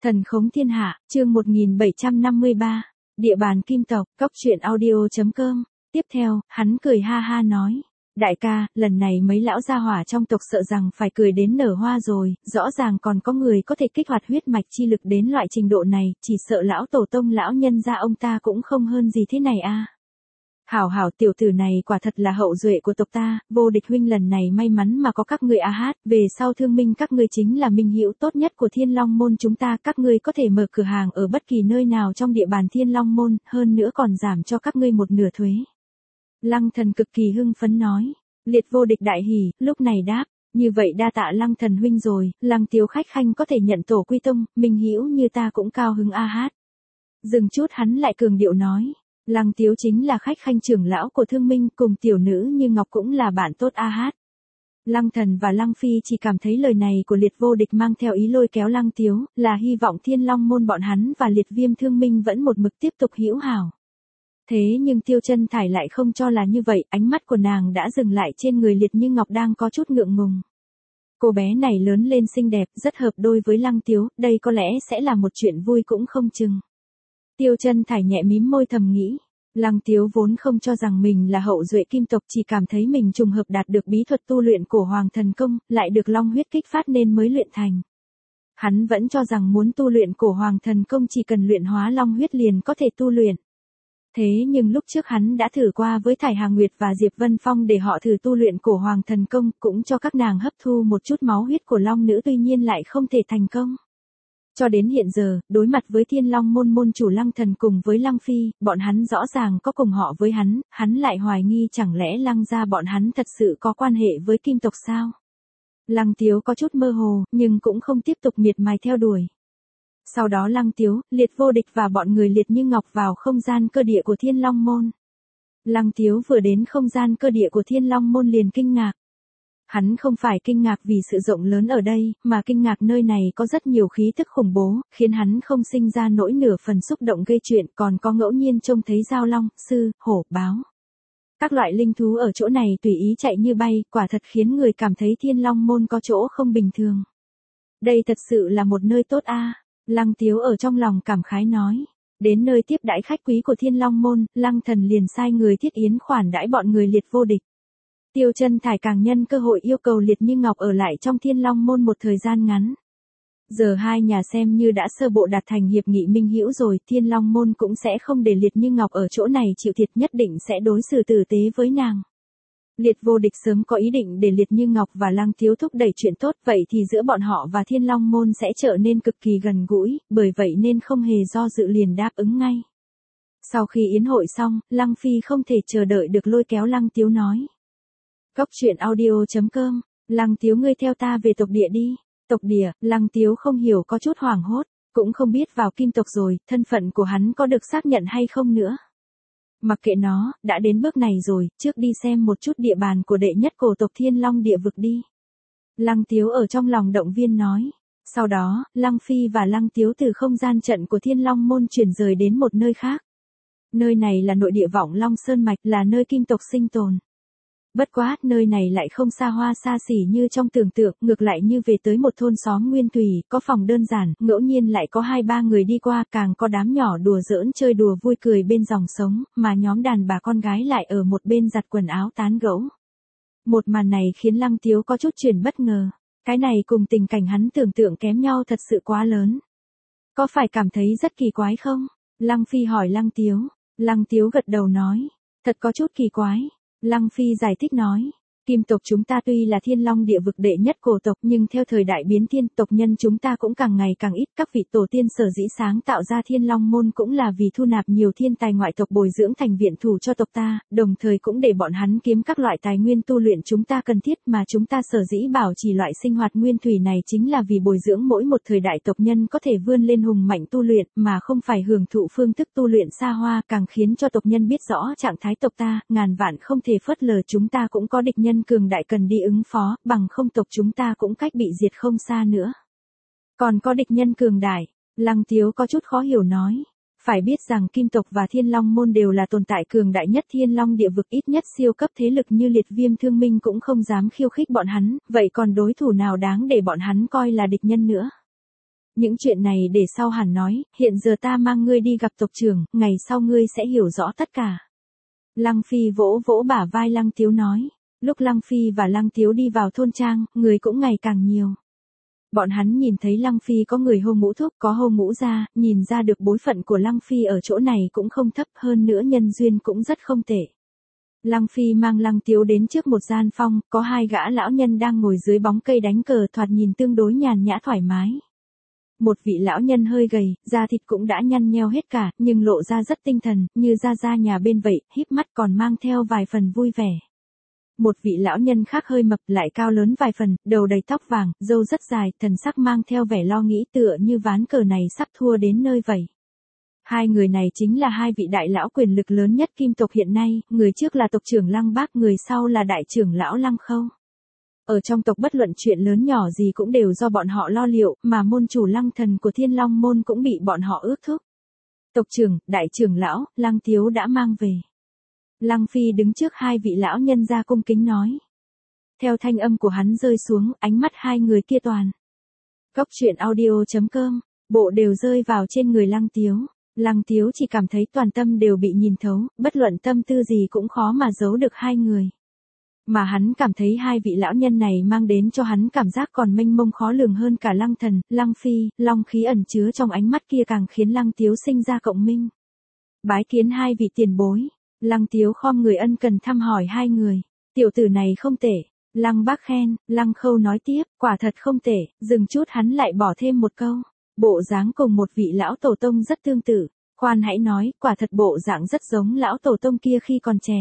Thần khống thiên hạ, chương 1753, địa bàn kim tộc, cóc truyện audio.com. Tiếp theo, hắn cười ha ha nói, đại ca, lần này mấy lão gia hỏa trong tộc sợ rằng phải cười đến nở hoa rồi, rõ ràng còn có người có thể kích hoạt huyết mạch chi lực đến loại trình độ này, chỉ sợ lão tổ tông lão nhân gia ông ta cũng không hơn gì thế này a. Hảo hảo, tiểu tử này quả thật là hậu duệ của tộc ta, Vô Địch huynh lần này may mắn mà có các ngươi a hát, về sau thương minh các ngươi chính là minh hữu tốt nhất của Thiên Long môn chúng ta, các ngươi có thể mở cửa hàng ở bất kỳ nơi nào trong địa bàn Thiên Long môn, hơn nữa còn giảm cho các ngươi một nửa thuế. Lăng Thần cực kỳ hưng phấn nói, Liệt Vô Địch đại hỉ, lúc này đáp, như vậy đa tạ Lăng Thần huynh rồi, Lăng Tiếu khách khanh có thể nhận tổ quy tông, minh hữu như ta cũng cao hứng a hát. Dừng chút hắn lại cường điệu nói, Lăng Tiếu chính là khách khanh trưởng lão của Thương Minh, cùng tiểu nữ Như Ngọc cũng là bạn tốt a hát. Lăng Thần và Lăng Phi chỉ cảm thấy lời này của Liệt Vô Địch mang theo ý lôi kéo Lăng Tiếu, là hy vọng Thiên Long môn bọn hắn và Liệt Viêm Thương Minh vẫn một mực tiếp tục hữu hảo. Thế nhưng Tiêu Chân Thải lại không cho là như vậy, ánh mắt của nàng đã dừng lại trên người Liệt Như Ngọc đang có chút ngượng ngùng. Cô bé này lớn lên xinh đẹp, rất hợp đôi với Lăng Tiếu, đây có lẽ sẽ là một chuyện vui cũng không chừng. Tiêu Chân Thải nhẹ mím môi thầm nghĩ, Lăng Tiếu vốn không cho rằng mình là hậu duệ kim tộc, chỉ cảm thấy mình trùng hợp đạt được bí thuật tu luyện của Hoàng Thần Công, lại được long huyết kích phát nên mới luyện thành. Hắn vẫn cho rằng muốn tu luyện của Hoàng Thần Công chỉ cần luyện hóa long huyết liền có thể tu luyện. Thế nhưng lúc trước hắn đã thử qua với Thải Hà Nguyệt và Diệp Vân Phong để họ thử tu luyện của Hoàng Thần Công, cũng cho các nàng hấp thu một chút máu huyết của long nữ, tuy nhiên lại không thể thành công. Cho đến hiện giờ, đối mặt với Thiên Long môn môn chủ Lăng Thần cùng với Lăng Phi, bọn hắn rõ ràng có cùng họ với hắn lại hoài nghi chẳng lẽ Lăng gia bọn hắn thật sự có quan hệ với kim tộc sao? Lăng Tiếu có chút mơ hồ, nhưng cũng không tiếp tục miệt mài theo đuổi. Sau đó Lăng Tiếu, Liệt Vô Địch và bọn người Liệt Như Ngọc vào không gian cơ địa của Thiên Long môn. Lăng Tiếu vừa đến không gian cơ địa của Thiên Long môn liền kinh ngạc. Hắn không phải kinh ngạc vì sự rộng lớn ở đây, mà kinh ngạc nơi này có rất nhiều khí tức khủng bố, khiến hắn không sinh ra nỗi nửa phần xúc động gây chuyện, còn có ngẫu nhiên trông thấy dao long, sư, hổ, báo. Các loại linh thú ở chỗ này tùy ý chạy như bay, quả thật khiến người cảm thấy Thiên Long môn có chỗ không bình thường. Đây thật sự là một nơi tốt a. Lăng Tiếu ở trong lòng cảm khái nói. Đến nơi tiếp đãi khách quý của Thiên Long môn, Lăng Thần liền sai người thiết yến khoản đãi bọn người Liệt Vô Địch. Tiêu Chân Thải càng nhân cơ hội yêu cầu Liệt Như Ngọc ở lại trong Thiên Long môn một thời gian ngắn. Giờ hai nhà xem như đã sơ bộ đạt thành hiệp nghị minh hữu rồi, Thiên Long môn cũng sẽ không để Liệt Như Ngọc ở chỗ này chịu thiệt, nhất định sẽ đối xử tử tế với nàng. Liệt Vô Địch sớm có ý định để Liệt Như Ngọc và Lăng Tiếu thúc đẩy chuyện tốt, vậy thì giữa bọn họ và Thiên Long môn sẽ trở nên cực kỳ gần gũi, bởi vậy nên không hề do dự liền đáp ứng ngay. Sau khi yến hội xong, Lăng Phi không thể chờ đợi được lôi kéo Lăng Tiếu nói. Cóc truyện audio.com, Lăng Tiếu ngươi theo ta về tộc địa đi. Tộc địa, Lăng Tiếu không hiểu có chút hoảng hốt, cũng không biết vào kim tộc rồi, thân phận của hắn có được xác nhận hay không nữa. Mặc kệ nó, đã đến bước này rồi, trước đi xem một chút địa bàn của đệ nhất cổ tộc Thiên Long địa vực đi. Lăng Tiếu ở trong lòng động viên nói. Sau đó, Lăng Phi và Lăng Tiếu từ không gian trận của Thiên Long môn chuyển rời đến một nơi khác. Nơi này là nội địa Vọng Long Sơn Mạch, là nơi kim tộc sinh tồn. Bất quá, nơi này lại không xa hoa xa xỉ như trong tưởng tượng, ngược lại như về tới một thôn xóm nguyên thủy, có phòng đơn giản, ngẫu nhiên lại có 2-3 người đi qua, càng có đám nhỏ đùa giỡn chơi đùa vui cười bên dòng sống, mà nhóm đàn bà con gái lại ở một bên giặt quần áo tán gẫu. Một màn này khiến Lăng Tiếu có chút chuyển bất ngờ, cái này cùng tình cảnh hắn tưởng tượng kém nhau thật sự quá lớn. Có phải cảm thấy rất kỳ quái không? Lăng Phi hỏi Lăng Tiếu. Lăng Tiếu gật đầu nói, thật có chút kỳ quái. Lăng Phi giải thích nói, kim tộc chúng ta tuy là Thiên Long địa vực đệ nhất cổ tộc, nhưng theo thời đại biến thiên, tộc nhân chúng ta cũng càng ngày càng ít, các vị tổ tiên sở dĩ sáng tạo ra Thiên Long môn cũng là vì thu nạp nhiều thiên tài ngoại tộc bồi dưỡng thành viện thủ cho tộc ta, đồng thời cũng để bọn hắn kiếm các loại tài nguyên tu luyện chúng ta cần thiết, mà chúng ta sở dĩ bảo trì loại sinh hoạt nguyên thủy này chính là vì bồi dưỡng mỗi một thời đại tộc nhân có thể vươn lên hùng mạnh tu luyện, mà không phải hưởng thụ phương thức tu luyện xa hoa, càng khiến cho tộc nhân biết rõ trạng thái tộc ta, ngàn vạn không thể phớt lờ chúng ta cũng có địch nhân cường đại cần đi ứng phó, bằng không tộc chúng ta cũng cách bị diệt không xa nữa. Còn có địch nhân cường đại, Lăng Tiếu có chút khó hiểu nói. Phải biết rằng kim tộc và Thiên Long môn đều là tồn tại cường đại nhất Thiên Long địa vực, ít nhất siêu cấp thế lực như Liệt Viêm Thương Minh cũng không dám khiêu khích bọn hắn, vậy còn đối thủ nào đáng để bọn hắn coi là địch nhân nữa? Những chuyện này để sau hẳn nói, hiện giờ ta mang ngươi đi gặp tộc trưởng, ngày sau ngươi sẽ hiểu rõ tất cả. Lăng Phi vỗ vỗ bả vai Lăng Tiếu nói. Lúc Lăng Phi và Lăng Tiếu đi vào thôn trang, người cũng ngày càng nhiều. Bọn hắn nhìn thấy Lăng Phi có người hô mũ thúc, có hô mũ ra, nhìn ra được bối phận của Lăng Phi ở chỗ này cũng không thấp, hơn nữa nhân duyên cũng rất không tệ. Lăng Phi mang Lăng Tiếu đến trước một gian phòng, có hai gã lão nhân đang ngồi dưới bóng cây đánh cờ, thoạt nhìn tương đối nhàn nhã thoải mái. Một vị lão nhân hơi gầy, da thịt cũng đã nhăn nheo hết cả, nhưng lộ ra rất tinh thần, như ra nhà bên vậy, híp mắt còn mang theo vài phần vui vẻ. Một vị lão nhân khác hơi mập lại cao lớn vài phần, đầu đầy tóc vàng, râu rất dài, thần sắc mang theo vẻ lo nghĩ tựa như ván cờ này sắp thua đến nơi vậy. Hai người này chính là hai vị đại lão quyền lực lớn nhất Kim tộc hiện nay, người trước là tộc trưởng Lăng Bác, người sau là đại trưởng lão Lăng Khâu. Ở trong tộc bất luận chuyện lớn nhỏ gì cũng đều do bọn họ lo liệu, mà môn chủ Lăng Thần của Thiên Long môn cũng bị bọn họ ước thúc. Tộc trưởng, đại trưởng lão, Lăng Tiếu đã mang về. Lăng Phi đứng trước hai vị lão nhân ra cung kính nói. Theo thanh âm của hắn rơi xuống, ánh mắt hai người kia toàn. Cốc truyện audio.com, bộ đều rơi vào trên người Lăng Tiếu. Lăng Tiếu chỉ cảm thấy toàn tâm đều bị nhìn thấu, bất luận tâm tư gì cũng khó mà giấu được hai người. Mà hắn cảm thấy hai vị lão nhân này mang đến cho hắn cảm giác còn mênh mông khó lường hơn cả Lăng Thần, Lăng Phi, long khí ẩn chứa trong ánh mắt kia càng khiến Lăng Tiếu sinh ra cộng minh. Bái kiến hai vị tiền bối. Lăng Tiếu khom người ân cần thăm hỏi hai người. Tiểu tử này không tệ. Lăng Bác khen, Lăng Khâu nói tiếp, quả thật không tệ, dừng chút hắn lại bỏ thêm một câu. Bộ dáng cùng một vị lão tổ tông rất tương tự. Khoan hãy nói, quả thật bộ dạng rất giống lão tổ tông kia khi còn trẻ.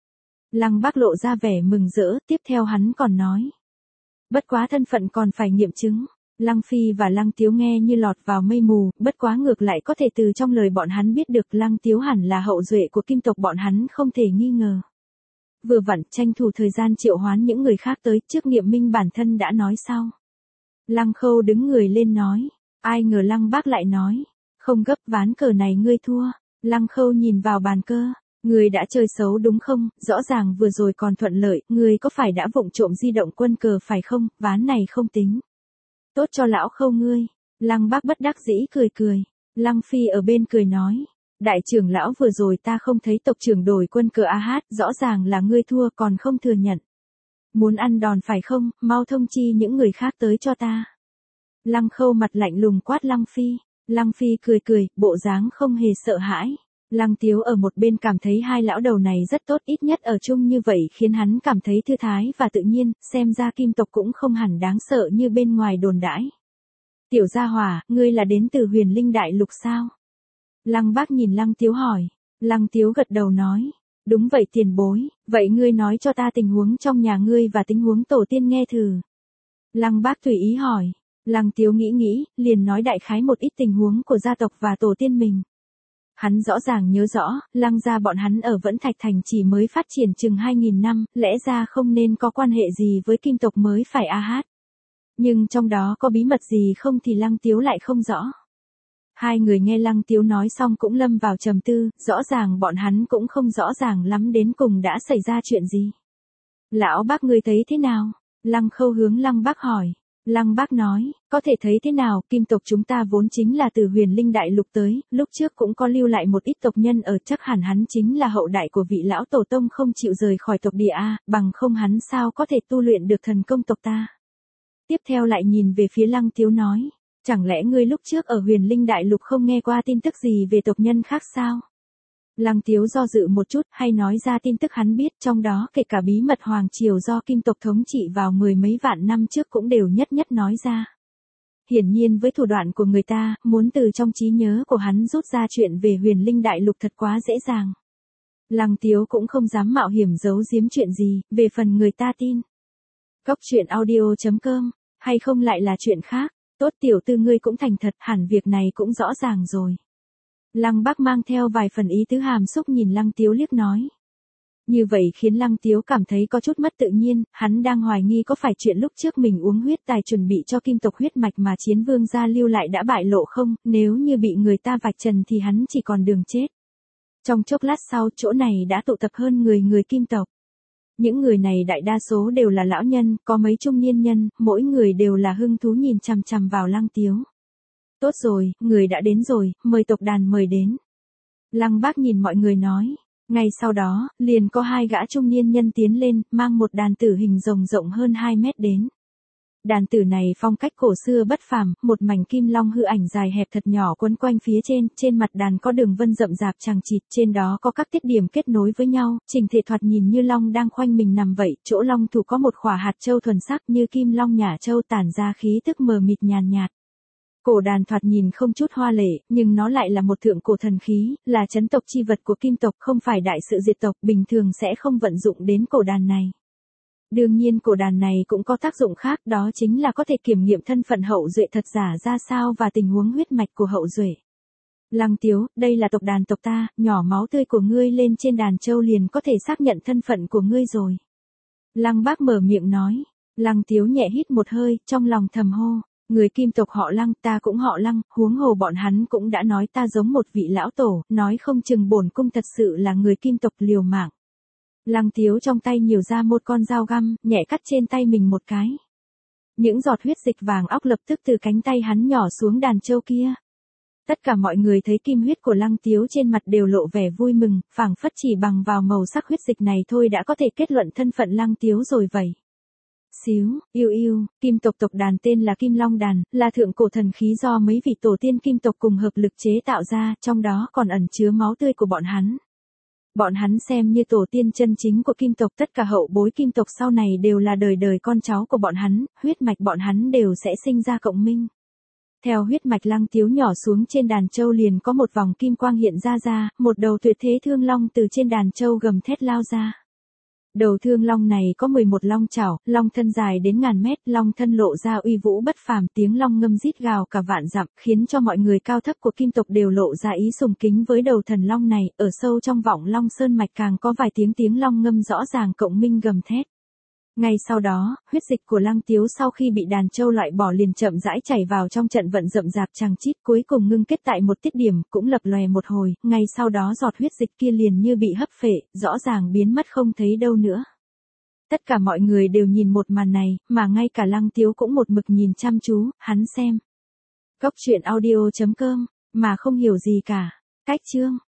Lăng Bác lộ ra vẻ mừng rỡ, tiếp theo hắn còn nói. Bất quá thân phận còn phải nghiệm chứng. Lăng Phi và Lăng Tiếu nghe như lọt vào mây mù, bất quá ngược lại có thể từ trong lời bọn hắn biết được Lăng Tiếu hẳn là hậu duệ của Kim tộc bọn hắn không thể nghi ngờ. Vừa vặn tranh thủ thời gian triệu hoán những người khác tới, trước nghiệm minh bản thân đã nói sau. Lăng Khâu đứng người lên nói, ai ngờ Lăng Bác lại nói, không gấp, ván cờ này ngươi thua. Lăng Khâu nhìn vào bàn cờ, ngươi đã chơi xấu đúng không, rõ ràng vừa rồi còn thuận lợi, ngươi có phải đã vụng trộm di động quân cờ phải không, ván này không tính. Tốt cho lão Khâu ngươi. Lăng Bác bất đắc dĩ cười cười. Lăng Phi ở bên cười nói. Đại trưởng lão vừa rồi ta không thấy tộc trưởng đổi quân cờ rõ ràng là ngươi thua còn không thừa nhận. Muốn ăn đòn phải không, mau thông chi những người khác tới cho ta. Lăng Khâu mặt lạnh lùng quát Lăng Phi. Lăng Phi cười cười, bộ dáng không hề sợ hãi. Lăng Tiếu ở một bên cảm thấy hai lão đầu này rất tốt, ít nhất ở chung như vậy khiến hắn cảm thấy thư thái và tự nhiên, xem ra Kim tộc cũng không hẳn đáng sợ như bên ngoài đồn đãi. Tiểu gia hỏa, ngươi là đến từ Huyền Linh Đại Lục sao? Lăng Bác nhìn Lăng Tiếu hỏi. Lăng Tiếu gật đầu nói. Đúng vậy tiền bối, vậy ngươi nói cho ta tình huống trong nhà ngươi và tình huống tổ tiên nghe thử. Lăng Bác tùy ý hỏi. Lăng Tiếu nghĩ, liền nói đại khái một ít tình huống của gia tộc và tổ tiên mình. Hắn rõ ràng nhớ rõ, Lăng gia bọn hắn ở Vẫn Thạch Thành chỉ mới phát triển chừng 2000 năm, lẽ ra không nên có quan hệ gì với Kim tộc mới phải Nhưng trong đó có bí mật gì không thì Lăng Tiếu lại không rõ. Hai người nghe Lăng Tiếu nói xong cũng lâm vào trầm tư, rõ ràng bọn hắn cũng không rõ ràng lắm đến cùng đã xảy ra chuyện gì. Lão Bác ngươi thấy thế nào? Lăng Khâu hướng Lăng Bác hỏi. Lăng Bác nói, có thể thấy thế nào, Kim tộc chúng ta vốn chính là từ Huyền Linh Đại Lục tới, lúc trước cũng có lưu lại một ít tộc nhân ở, chắc hẳn hắn chính là hậu đại của vị lão tổ tông không chịu rời khỏi tộc địa bằng không hắn sao có thể tu luyện được thần công tộc ta. Tiếp theo lại nhìn về phía Lăng Tiếu nói, chẳng lẽ ngươi lúc trước ở Huyền Linh Đại Lục không nghe qua tin tức gì về tộc nhân khác sao? Lăng Tiếu do dự một chút, hay nói ra tin tức hắn biết, trong đó kể cả bí mật hoàng triều do Kim tộc thống trị vào 10 mấy vạn năm trước cũng đều nhất nói ra. Hiển nhiên với thủ đoạn của người ta, muốn từ trong trí nhớ của hắn rút ra chuyện về Huyền Linh Đại Lục thật quá dễ dàng. Lăng Tiếu cũng không dám mạo hiểm giấu giếm chuyện gì, về phần người ta tin. Cốc truyện audio.com, hay không lại là chuyện khác, tốt tiểu tư ngươi cũng thành thật, hẳn việc này cũng rõ ràng rồi. Lăng Bác mang theo vài phần ý tứ hàm xúc nhìn Lăng Tiếu liếc nói. Như vậy khiến Lăng Tiếu cảm thấy có chút mất tự nhiên, hắn đang hoài nghi có phải chuyện lúc trước mình uống huyết tài chuẩn bị cho Kim tộc huyết mạch mà Chiến Vương gia lưu lại đã bại lộ không, nếu như bị người ta vạch trần thì hắn chỉ còn đường chết. Trong chốc lát sau, chỗ này đã tụ tập hơn người Kim tộc. Những người này đại đa số đều là lão nhân, có mấy trung niên nhân, mỗi người đều là hưng thú nhìn chằm chằm vào Lăng Tiếu. Tốt rồi, người đã đến rồi, mời tộc đàn mời đến. Lăng Bác nhìn mọi người nói. Ngay sau đó, liền có 2 gã trung niên nhân tiến lên, mang một đàn tử hình rồng rộng hơn 2 mét đến. Đàn tử này phong cách cổ xưa bất phàm, một mảnh kim long hư ảnh dài hẹp thật nhỏ quấn quanh phía trên mặt đàn có đường vân rậm rạp chằng chịt, trên đó có các tiết điểm kết nối với nhau, chỉnh thể thoạt nhìn như long đang khoanh mình nằm vậy, chỗ long thủ có một khỏa hạt châu thuần sắc như kim long nhả châu tản ra khí tức mờ mịt nhàn nhạt. Cổ đàn thoạt nhìn không chút hoa lệ, nhưng nó lại là một thượng cổ thần khí, là chấn tộc chi vật của kim tộc, không phải đại sự diệt tộc, bình thường sẽ không vận dụng đến cổ đàn này. Đương nhiên cổ đàn này cũng có tác dụng khác, đó chính là có thể kiểm nghiệm thân phận hậu duệ thật giả ra sao và tình huống huyết mạch của hậu duệ. Lăng Tiếu, đây là tộc đàn tộc ta, nhỏ máu tươi của ngươi lên trên đàn châu liền có thể xác nhận thân phận của ngươi rồi. Lăng Bác mở miệng nói. Lăng Tiếu nhẹ hít một hơi, trong lòng thầm hô. Người kim tộc họ Lăng, ta cũng họ Lăng, huống hồ bọn hắn cũng đã nói ta giống một vị lão tổ, nói không chừng bổn cung thật sự là người kim tộc liều mạng. Lăng Tiếu trong tay nhiều ra một con dao găm, nhẹ cắt trên tay mình một cái. Những giọt huyết dịch vàng óc lập tức từ cánh tay hắn nhỏ xuống đàn châu kia. Tất cả mọi người thấy kim huyết của Lăng Tiếu trên mặt đều lộ vẻ vui mừng, phảng phất chỉ bằng vào màu sắc huyết dịch này thôi đã có thể kết luận thân phận Lăng Tiếu rồi vậy. Xíu, yêu, kim tộc tộc đàn tên là Kim Long Đàn, là thượng cổ thần khí do mấy vị tổ tiên kim tộc cùng hợp lực chế tạo ra, trong đó còn ẩn chứa máu tươi của bọn hắn. Bọn hắn xem như tổ tiên chân chính của kim tộc, tất cả hậu bối kim tộc sau này đều là đời đời con cháu của bọn hắn, huyết mạch bọn hắn đều sẽ sinh ra cộng minh. Theo huyết mạch Lăng Tiếu nhỏ xuống trên đàn châu liền có một vòng kim quang hiện ra, một đầu tuyệt thế thương long từ trên đàn châu gầm thét lao ra. Đầu thương long này có 11 long chảo, long thân dài đến ngàn mét, long thân lộ ra uy vũ bất phàm, tiếng long ngâm rít gào cả vạn dặm, khiến cho mọi người cao thấp của kim tộc đều lộ ra ý sùng kính với đầu thần long này, ở sâu trong vọng long sơn mạch càng có vài tiếng long ngâm rõ ràng cộng minh gầm thét. Ngay sau đó, huyết dịch của Lăng Tiếu sau khi bị đàn châu loại bỏ liền chậm rãi chảy vào trong trận vận rậm rạp chằng chịt, cuối cùng ngưng kết tại một tiết điểm, cũng lập lòe một hồi, ngay sau đó giọt huyết dịch kia liền như bị hấp phệ, rõ ràng biến mất không thấy đâu nữa. Tất cả mọi người đều nhìn một màn này, mà ngay cả Lăng Tiếu cũng một mực nhìn chăm chú, hắn xem. Cốc truyện audio.com, mà không hiểu gì cả. Cách chương